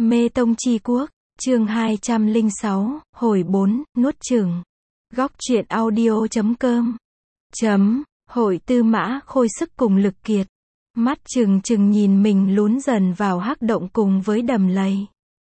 Mê Tông Chi Quốc, chương 206, hồi 4, nuốt chửng. Góc truyện audio.com. Hội Tư Mã Khôi sức cùng lực kiệt. Mắt trừng trừng nhìn mình lún dần vào hắc động cùng với đầm lầy.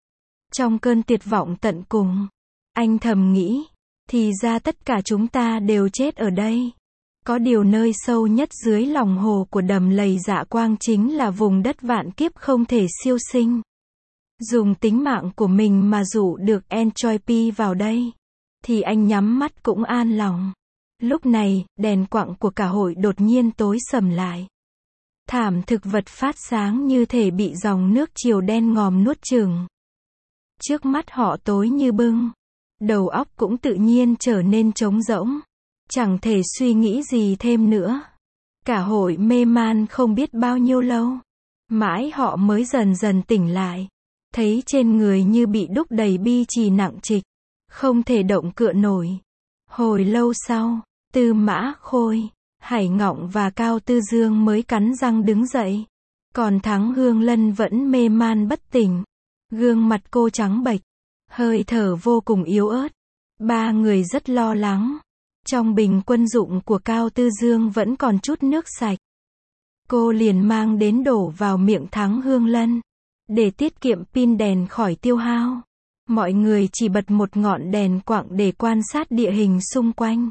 Trong cơn tuyệt vọng tận cùng, anh thầm nghĩ, thì ra tất cả chúng ta đều chết ở đây. Có điều nơi sâu nhất dưới lòng hồ của đầm lầy Dạ Quang chính là vùng đất vạn kiếp không thể siêu sinh. Dùng tính mạng của mình mà dụ được Entroipi vào đây, thì anh nhắm mắt cũng an lòng. Lúc này, đèn quặng của cả hội đột nhiên tối sầm lại. Thảm thực vật phát sáng như thể bị dòng nước chiều đen ngòm nuốt chửng. Trước mắt họ tối như bưng. Đầu óc cũng tự nhiên trở nên trống rỗng. Chẳng thể suy nghĩ gì thêm nữa. Cả hội mê man không biết bao nhiêu lâu. Mãi họ mới dần dần tỉnh lại. Thấy trên người như bị đúc đầy bi chì nặng trịch. Không thể động cựa nổi. Hồi lâu sau, Tư Mã Khôi, Hải Ngọng và Cao Tư Dương mới cắn răng đứng dậy. Còn Thắng Hương Lân vẫn mê man bất tỉnh. Gương mặt cô trắng bệch, hơi thở vô cùng yếu ớt. Ba người rất lo lắng. Trong bình quân dụng của Cao Tư Dương vẫn còn chút nước sạch. Cô liền mang đến đổ vào miệng Thắng Hương Lân. Để tiết kiệm pin đèn khỏi tiêu hao, mọi người chỉ bật một ngọn đèn quặng để quan sát địa hình xung quanh.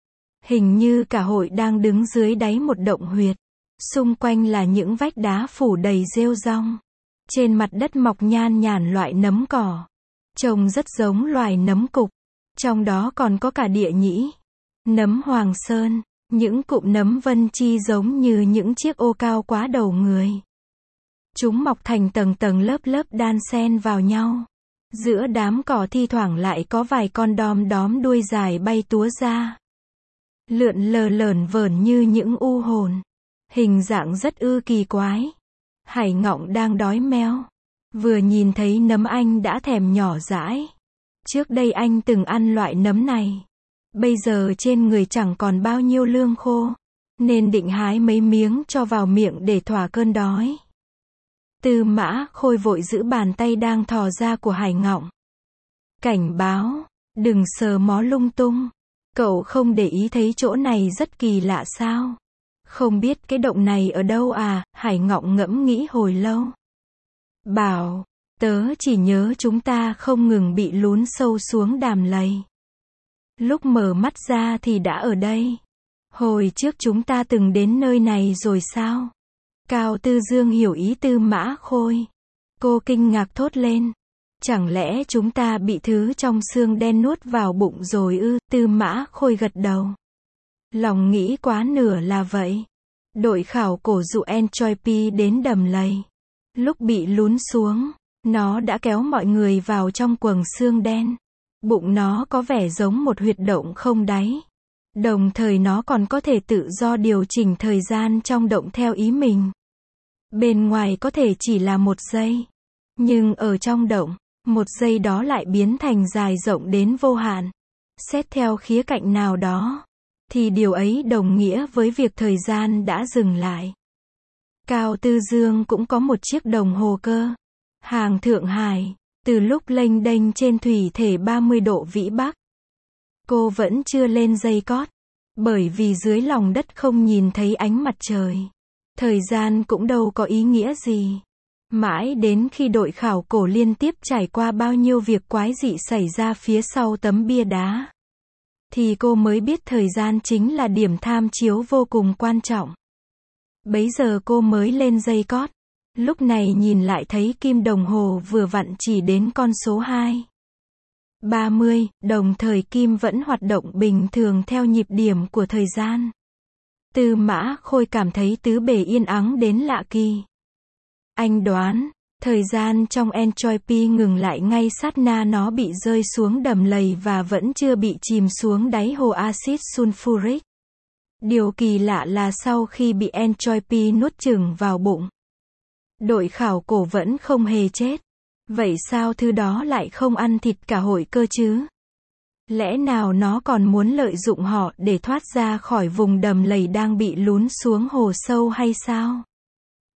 Hình như cả hội đang đứng dưới đáy một động huyệt. Xung quanh là những vách đá phủ đầy rêu rong. Trên mặt đất mọc nhan nhản loại nấm cỏ. Trông rất giống loài nấm cục. Trong đó còn có cả địa nhĩ, nấm hoàng sơn, những cụm nấm vân chi giống như những chiếc ô cao quá đầu người. Chúng mọc thành tầng tầng lớp lớp đan xen vào nhau. Giữa đám cỏ thi thoảng lại có vài con đom đóm đuôi dài bay túa ra. Lượn lờ lởn vởn như những u hồn. Hình dạng rất kỳ quái. Hải Ngọng đang đói meo. Vừa nhìn thấy nấm anh đã thèm nhỏ dãi. Trước đây anh từng ăn loại nấm này. Bây giờ trên người chẳng còn bao nhiêu lương khô. Nên định hái mấy miếng cho vào miệng để thỏa cơn đói. Tư Mã Khôi vội giữ bàn tay đang thò ra của Hải Ngọng. Cảnh báo, đừng sờ mó lung tung. Cậu không để ý thấy chỗ này rất kỳ lạ sao? Không biết cái động này ở đâu à? Hải Ngọng ngẫm nghĩ hồi lâu. Bảo, tớ chỉ nhớ chúng ta không ngừng bị lún sâu xuống đàm lầy. Lúc mở mắt ra thì đã ở đây. Hồi trước chúng ta từng đến nơi này rồi sao? Cao Tư Dương hiểu ý Tư Mã Khôi. Cô kinh ngạc thốt lên. Chẳng lẽ chúng ta bị thứ trong xương đen nuốt vào bụng rồi ư? Tư Mã Khôi gật đầu. Lòng nghĩ quá nửa là vậy. Đội khảo cổ dụ Entroipi đến đầm lầy. Lúc bị lún xuống, nó đã kéo mọi người vào trong quầng xương đen. Bụng nó có vẻ giống một huyệt động không đáy. Đồng thời nó còn có thể tự do điều chỉnh thời gian trong động theo ý mình. Bên ngoài có thể chỉ là 1 giây. Nhưng ở trong động, 1 giây đó lại biến thành dài rộng đến vô hạn. Xét theo khía cạnh nào đó, thì điều ấy đồng nghĩa với việc thời gian đã dừng lại. Cao Tư Dương cũng có một chiếc đồng hồ cơ. Hàng Thượng Hải, từ lúc lênh đênh trên thủy thể 30 độ vĩ Bắc. Cô vẫn chưa lên dây cót. Bởi vì dưới lòng đất không nhìn thấy ánh mặt trời. Thời gian cũng đâu có ý nghĩa gì. Mãi đến khi đội khảo cổ liên tiếp trải qua bao nhiêu việc quái dị xảy ra phía sau tấm bia đá, thì cô mới biết thời gian chính là điểm tham chiếu vô cùng quan trọng. Bấy giờ cô mới lên dây cót. Lúc này nhìn lại thấy kim đồng hồ vừa vặn chỉ đến con số 2:30, đồng thời kim vẫn hoạt động bình thường theo nhịp điểm của thời gian. Tư Mã Khôi cảm thấy tứ bề yên ắng đến lạ kỳ. Anh đoán, thời gian trong Entroipi ngừng lại ngay sát na nó bị rơi xuống đầm lầy và vẫn chưa bị chìm xuống đáy hồ axit sulfuric. Điều kỳ lạ là sau khi bị Entroipi nuốt chửng vào bụng, đội khảo cổ vẫn không hề chết. Vậy sao thứ đó lại không ăn thịt cả hội cơ chứ? Lẽ nào nó còn muốn lợi dụng họ để thoát ra khỏi vùng đầm lầy đang bị lún xuống hồ sâu hay sao?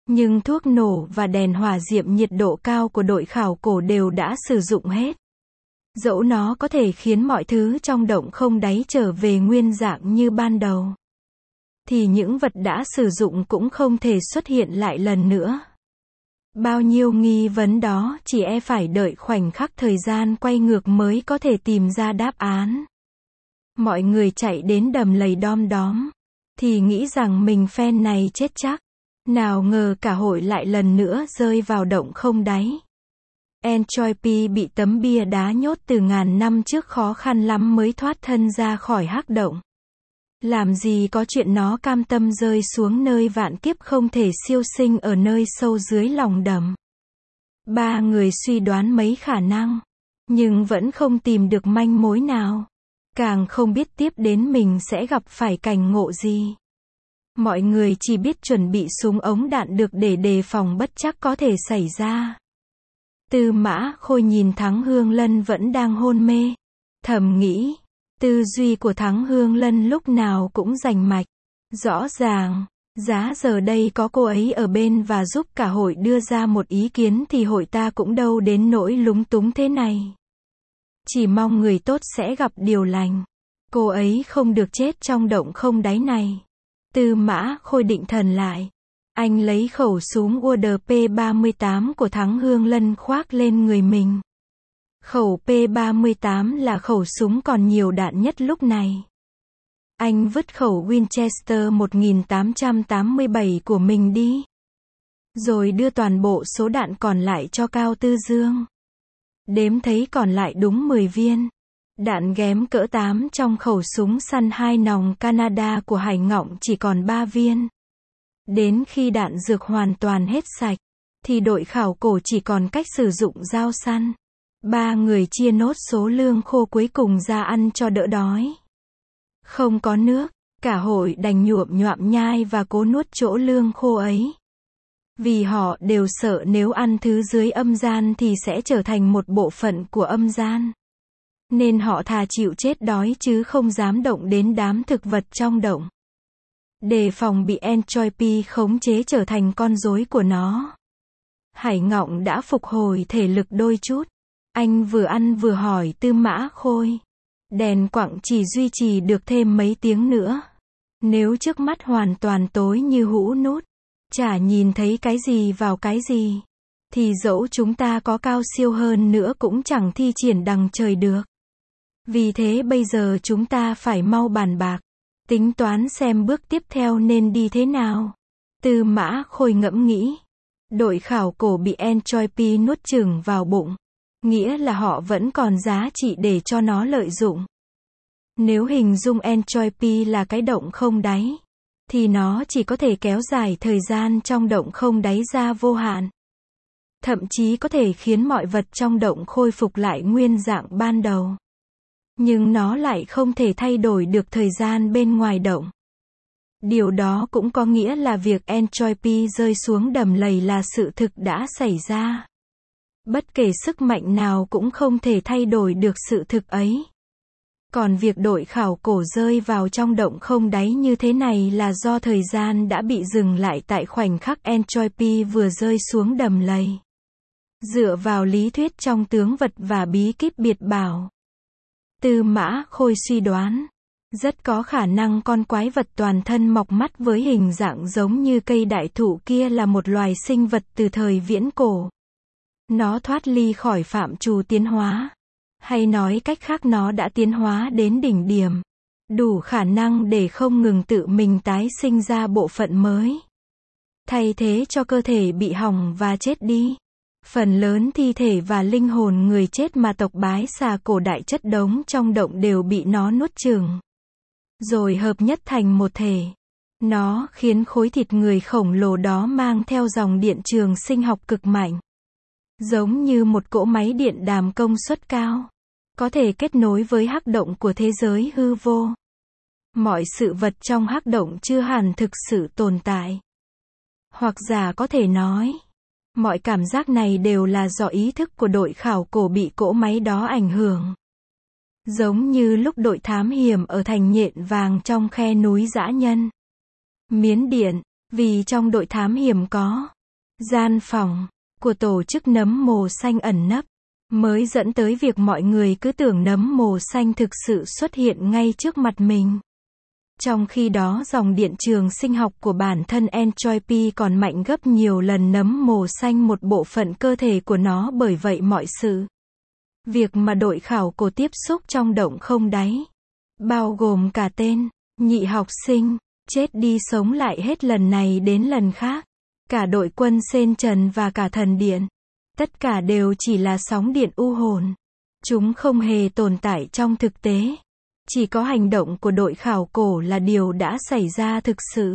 Nhưng thuốc nổ và đèn hỏa diệm nhiệt độ cao của đội khảo cổ đều đã sử dụng hết. Dẫu nó có thể khiến mọi thứ trong động không đáy trở về nguyên dạng như ban đầu, thì những vật đã sử dụng cũng không thể xuất hiện lại lần nữa. Bao nhiêu nghi vấn đó chỉ e phải đợi khoảnh khắc thời gian quay ngược mới có thể tìm ra đáp án. Mọi người chạy đến đầm lầy đom đóm, thì nghĩ rằng mình phen này chết chắc. Nào ngờ cả hội lại lần nữa rơi vào động không đáy. Entroipi bị tấm bia đá nhốt từ ngàn năm trước khó khăn lắm mới thoát thân ra khỏi hắc động. Làm gì có chuyện nó cam tâm rơi xuống nơi vạn kiếp không thể siêu sinh ở nơi sâu dưới lòng đầm. Ba người suy đoán mấy khả năng, nhưng vẫn không tìm được manh mối nào. Càng không biết tiếp đến mình sẽ gặp phải cảnh ngộ gì. Mọi người chỉ biết chuẩn bị súng ống đạn được để đề phòng bất trắc có thể xảy ra. Tư Mã Khôi nhìn Thắng Hương Lân vẫn đang hôn mê. Thầm nghĩ, tư duy của Thắng Hương Lân lúc nào cũng rành mạch. Rõ ràng, giá giờ đây có cô ấy ở bên và giúp cả hội đưa ra một ý kiến thì hội ta cũng đâu đến nỗi lúng túng thế này. Chỉ mong người tốt sẽ gặp điều lành. Cô ấy không được chết trong động không đáy này. Tư Mã Khôi định thần lại. Anh lấy khẩu súng UDP-38 của Thắng Hương Lân khoác lên người mình. Khẩu P-38 là khẩu súng còn nhiều đạn nhất lúc này. Anh vứt khẩu Winchester 1887 của mình đi. Rồi đưa toàn bộ số đạn còn lại cho Cao Tư Dương. Đếm thấy còn lại đúng 10 viên. Đạn ghém cỡ 8 trong khẩu súng săn 2 nòng Canada của Hải Ngọng chỉ còn 3 viên. Đến khi đạn dược hoàn toàn hết sạch, thì đội khảo cổ chỉ còn cách sử dụng dao săn. Ba người chia nốt số lương khô cuối cùng ra ăn cho đỡ đói. Không có nước, cả hội đành nhuộm nhoạm nhai và cố nuốt chỗ lương khô ấy. Vì họ đều sợ nếu ăn thứ dưới âm gian thì sẽ trở thành một bộ phận của âm gian. Nên họ thà chịu chết đói chứ không dám động đến đám thực vật trong động. Đề phòng bị Entroipi khống chế trở thành con rối của nó. Hải Ngọng đã phục hồi thể lực đôi chút. Anh vừa ăn vừa hỏi Tư Mã Khôi. Đèn quặng chỉ duy trì được thêm mấy tiếng nữa. Nếu trước mắt hoàn toàn tối như hũ nút, chả nhìn thấy cái gì vào cái gì, thì dẫu chúng ta có cao siêu hơn nữa cũng chẳng thi triển đằng trời được. Vì thế bây giờ chúng ta phải mau bàn bạc, tính toán xem bước tiếp theo nên đi thế nào. Tư Mã Khôi ngẫm nghĩ. Đội khảo cổ bị Entroipi nuốt chửng vào bụng. Nghĩa là họ vẫn còn giá trị để cho nó lợi dụng. Nếu hình dung Entroipi là cái động không đáy, thì nó chỉ có thể kéo dài thời gian trong động không đáy ra vô hạn. Thậm chí có thể khiến mọi vật trong động khôi phục lại nguyên dạng ban đầu. Nhưng nó lại không thể thay đổi được thời gian bên ngoài động. Điều đó cũng có nghĩa là việc Entroipi rơi xuống đầm lầy là sự thực đã xảy ra. Bất kể sức mạnh nào cũng không thể thay đổi được sự thực ấy. Còn việc đội khảo cổ rơi vào trong động không đáy như thế này là do thời gian đã bị dừng lại tại khoảnh khắc Entroipi vừa rơi xuống đầm lầy. Dựa vào lý thuyết trong tướng vật và bí kíp biệt bảo, Tư Mã Khôi suy đoán, rất có khả năng con quái vật toàn thân mọc mắt với hình dạng giống như cây đại thụ kia là một loài sinh vật từ thời viễn cổ. Nó thoát ly khỏi phạm trù tiến hóa. Hay nói cách khác nó đã tiến hóa đến đỉnh điểm. Đủ khả năng để không ngừng tự mình tái sinh ra bộ phận mới. Thay thế cho cơ thể bị hỏng và chết đi. Phần lớn thi thể và linh hồn người chết mà tộc Bái Xà cổ đại chất đống trong động đều bị nó nuốt chửng. Rồi hợp nhất thành một thể. Nó khiến khối thịt người khổng lồ đó mang theo dòng điện trường sinh học cực mạnh. Giống như một cỗ máy điện đàm công suất cao. Có thể kết nối với hắc động của thế giới hư vô. Mọi sự vật trong hắc động chưa hẳn thực sự tồn tại. Hoặc giả có thể nói, mọi cảm giác này đều là do ý thức của đội khảo cổ bị cỗ máy đó ảnh hưởng. Giống như lúc đội thám hiểm ở thành Nhện Vàng trong khe núi dã nhân Miến Điện, Vì trong đội thám hiểm có gian phòng của tổ chức nấm mồ xanh ẩn nấp, mới dẫn tới việc mọi người cứ tưởng nấm mồ xanh thực sự xuất hiện ngay trước mặt mình. Trong khi đó dòng điện trường sinh học của bản thân Entropy còn mạnh gấp nhiều lần nấm mồ xanh một bộ phận cơ thể của nó, bởi vậy mọi sự việc mà đội khảo cổ tiếp xúc trong động không đáy, bao gồm cả tên nhị học sinh chết đi sống lại hết lần này đến lần khác, cả đội quân Sen Trần và cả thần điện, tất cả đều chỉ là sóng điện u hồn. Chúng không hề tồn tại trong thực tế. Chỉ có hành động của đội khảo cổ là điều đã xảy ra thực sự.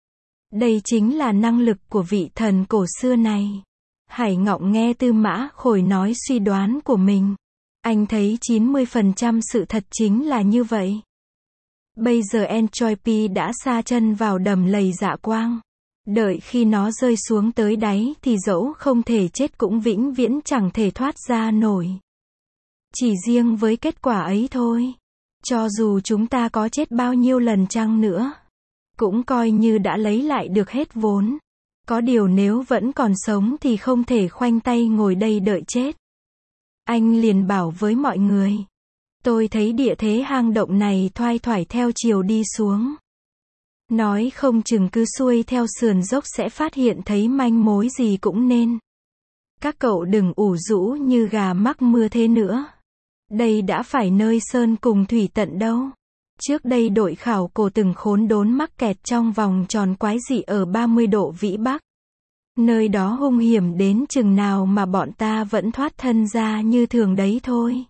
Đây chính là năng lực của vị thần cổ xưa này. Hải Ngọng nghe Tư Mã Khôi nói suy đoán của mình. Anh thấy 90% sự thật chính là như vậy. Bây giờ Entropy đã sa chân vào đầm lầy dạ quang. Đợi khi nó rơi xuống tới đáy thì dẫu không thể chết cũng vĩnh viễn chẳng thể thoát ra nổi. Chỉ riêng với kết quả ấy thôi, cho dù chúng ta có chết bao nhiêu lần chăng nữa, cũng coi như đã lấy lại được hết vốn. Có điều nếu vẫn còn sống thì không thể khoanh tay ngồi đây đợi chết. Anh liền bảo với mọi người. Tôi thấy địa thế hang động này thoai thoải theo chiều đi xuống. Nói không chừng cứ xuôi theo sườn dốc sẽ phát hiện thấy manh mối gì cũng nên. Các cậu đừng ủ rũ như gà mắc mưa thế nữa. Đây đã phải nơi sơn cùng thủy tận đâu. Trước đây đội khảo cổ từng khốn đốn mắc kẹt trong vòng tròn quái dị ở 30 độ vĩ Bắc. Nơi đó hung hiểm đến chừng nào mà bọn ta vẫn thoát thân ra như thường đấy thôi.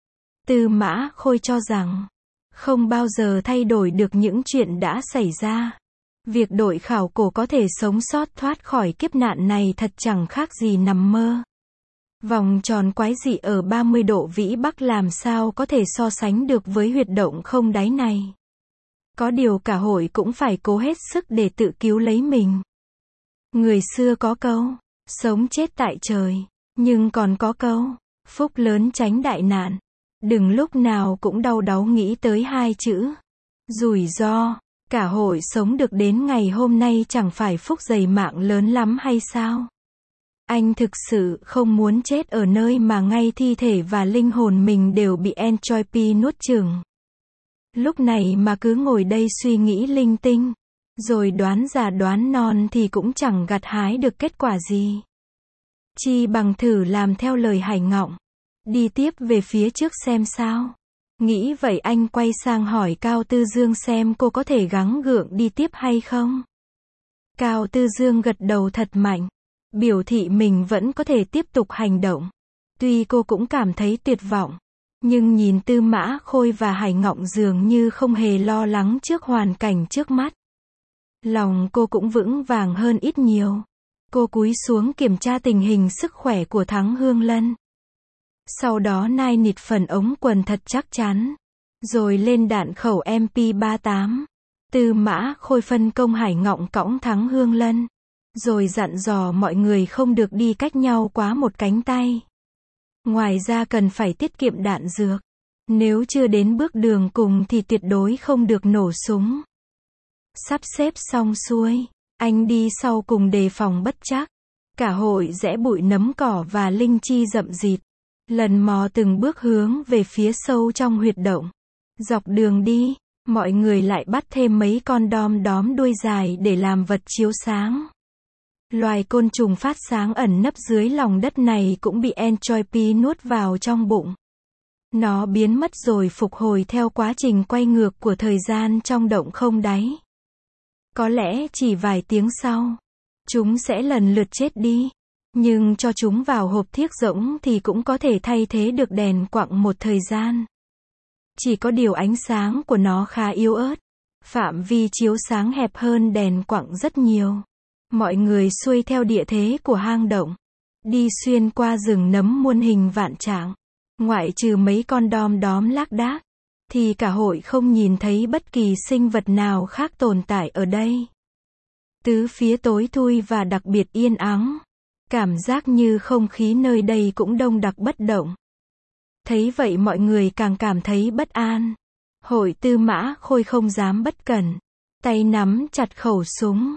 Tư Mã Khôi cho rằng, không bao giờ thay đổi được những chuyện đã xảy ra. Việc đội khảo cổ có thể sống sót thoát khỏi kiếp nạn này thật chẳng khác gì nằm mơ. Vòng tròn quái dị ở 30 độ vĩ Bắc làm sao có thể so sánh được với huyệt động không đáy này. Có điều cả hội cũng phải cố hết sức để tự cứu lấy mình. Người xưa có câu, sống chết tại trời, nhưng còn có câu, phúc lớn tránh đại nạn. Đừng lúc nào cũng đau đáu nghĩ tới hai chữ rủi ro. Cả hội sống được đến ngày hôm nay chẳng phải phúc dày mạng lớn lắm hay sao? Anh thực sự không muốn chết ở nơi mà ngay thi thể và linh hồn mình đều bị Entropy nuốt chửng. Lúc này mà cứ ngồi đây suy nghĩ linh tinh, rồi đoán già đoán non thì cũng chẳng gặt hái được kết quả gì. Chi bằng thử làm theo lời Hải Ngọng, đi tiếp về phía trước xem sao. Nghĩ vậy anh quay sang hỏi Cao Tư Dương xem cô có thể gắng gượng đi tiếp hay không. Cao Tư Dương gật đầu thật mạnh, biểu thị mình vẫn có thể tiếp tục hành động. Tuy cô cũng cảm thấy tuyệt vọng, nhưng nhìn Tư Mã Khôi và Hải Ngọng dường như không hề lo lắng trước hoàn cảnh trước mắt. Lòng cô cũng vững vàng hơn ít nhiều. Cô cúi xuống kiểm tra tình hình sức khỏe của Thắng Hương Lân. Sau đó nai nịt phần ống quần thật chắc chắn. Rồi lên đạn khẩu MP38. Tư Mã Khôi phân công Hải Ngọng cõng Thắng Hương Lân. Rồi dặn dò mọi người không được đi cách nhau quá một cánh tay. Ngoài ra cần phải tiết kiệm đạn dược. Nếu chưa đến bước đường cùng thì tuyệt đối không được nổ súng. Sắp xếp xong xuôi, anh đi sau cùng đề phòng bất trắc. Cả hội rẽ bụi nấm cỏ và linh chi rậm rịt. Lần mò từng bước hướng về phía sâu trong huyệt động. Dọc đường đi, mọi người lại bắt thêm mấy con đom đóm đuôi dài để làm vật chiếu sáng. Loài côn trùng phát sáng ẩn nấp dưới lòng đất này cũng bị Entropy nuốt vào trong bụng. Nó biến mất rồi phục hồi theo quá trình quay ngược của thời gian trong động không đáy. Có lẽ chỉ vài tiếng sau, chúng sẽ lần lượt chết đi. Nhưng cho chúng vào hộp thiếc rỗng thì cũng có thể thay thế được đèn quặng một thời gian. Chỉ có điều ánh sáng của nó khá yếu ớt. Phạm vi chiếu sáng hẹp hơn đèn quặng rất nhiều. Mọi người xuôi theo địa thế của hang động. Đi xuyên qua rừng nấm muôn hình vạn trạng. Ngoại trừ mấy con đom đóm lác đác, thì cả hội không nhìn thấy bất kỳ sinh vật nào khác tồn tại ở đây. Tứ phía tối thui và đặc biệt yên ắng. Cảm giác như không khí nơi đây cũng đông đặc bất động. Thấy vậy mọi người càng cảm thấy bất an. Hội Tư Mã Khôi không dám bất cẩn. Tay nắm chặt khẩu súng.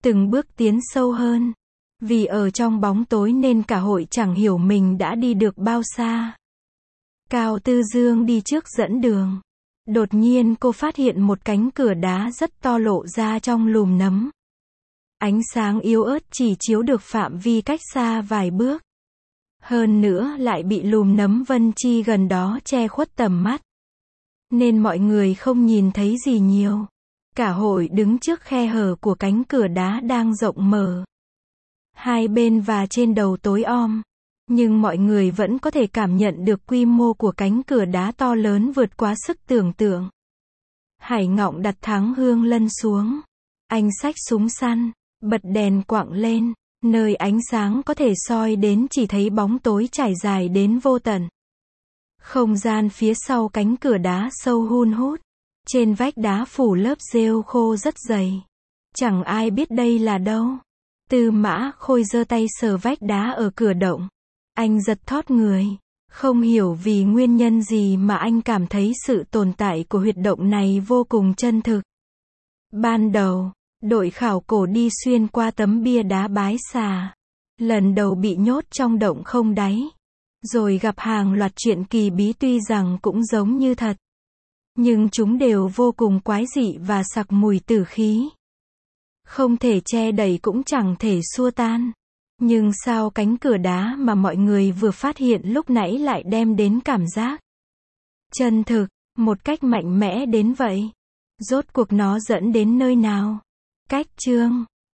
từng bước tiến sâu hơn. Vì ở trong bóng tối nên cả hội chẳng hiểu mình đã đi được bao xa. Cao Tư Dương đi trước dẫn đường. Đột nhiên cô phát hiện một cánh cửa đá rất to lộ ra trong lùm nấm. Ánh sáng yếu ớt chỉ chiếu được phạm vi cách xa vài bước. Hơn nữa lại bị lùm nấm vân chi gần đó che khuất tầm mắt. Nên mọi người không nhìn thấy gì nhiều. Cả hội đứng trước khe hở của cánh cửa đá đang rộng mở. Hai bên và trên đầu tối om. Nhưng mọi người vẫn có thể cảm nhận được quy mô của cánh cửa đá to lớn vượt quá sức tưởng tượng. Hải Ngọng đặt thắng hương lân xuống. Anh xách súng săn, bật đèn quặng lên. Nơi ánh sáng có thể soi đến chỉ thấy bóng tối trải dài đến vô tận. Không gian phía sau cánh cửa đá sâu hun hút. Trên vách đá phủ lớp rêu khô rất dày. Chẳng ai biết đây là đâu. Tư Mã Khôi giơ tay sờ vách đá ở cửa động. Anh giật thót người. Không hiểu vì nguyên nhân gì mà anh cảm thấy sự tồn tại của huyệt động này vô cùng chân thực. Ban đầu, đội khảo cổ đi xuyên qua tấm bia đá Bái Xà. Lần đầu bị nhốt trong động không đáy. Rồi gặp hàng loạt chuyện kỳ bí tuy rằng cũng giống như thật. Nhưng chúng đều vô cùng quái dị và sặc mùi tử khí. Không thể che đậy cũng chẳng thể xua tan. Nhưng sao cánh cửa đá mà mọi người vừa phát hiện lúc nãy lại đem đến cảm giác chân thực, một cách mạnh mẽ đến vậy? Rốt cuộc nó dẫn đến nơi nào? Cách chương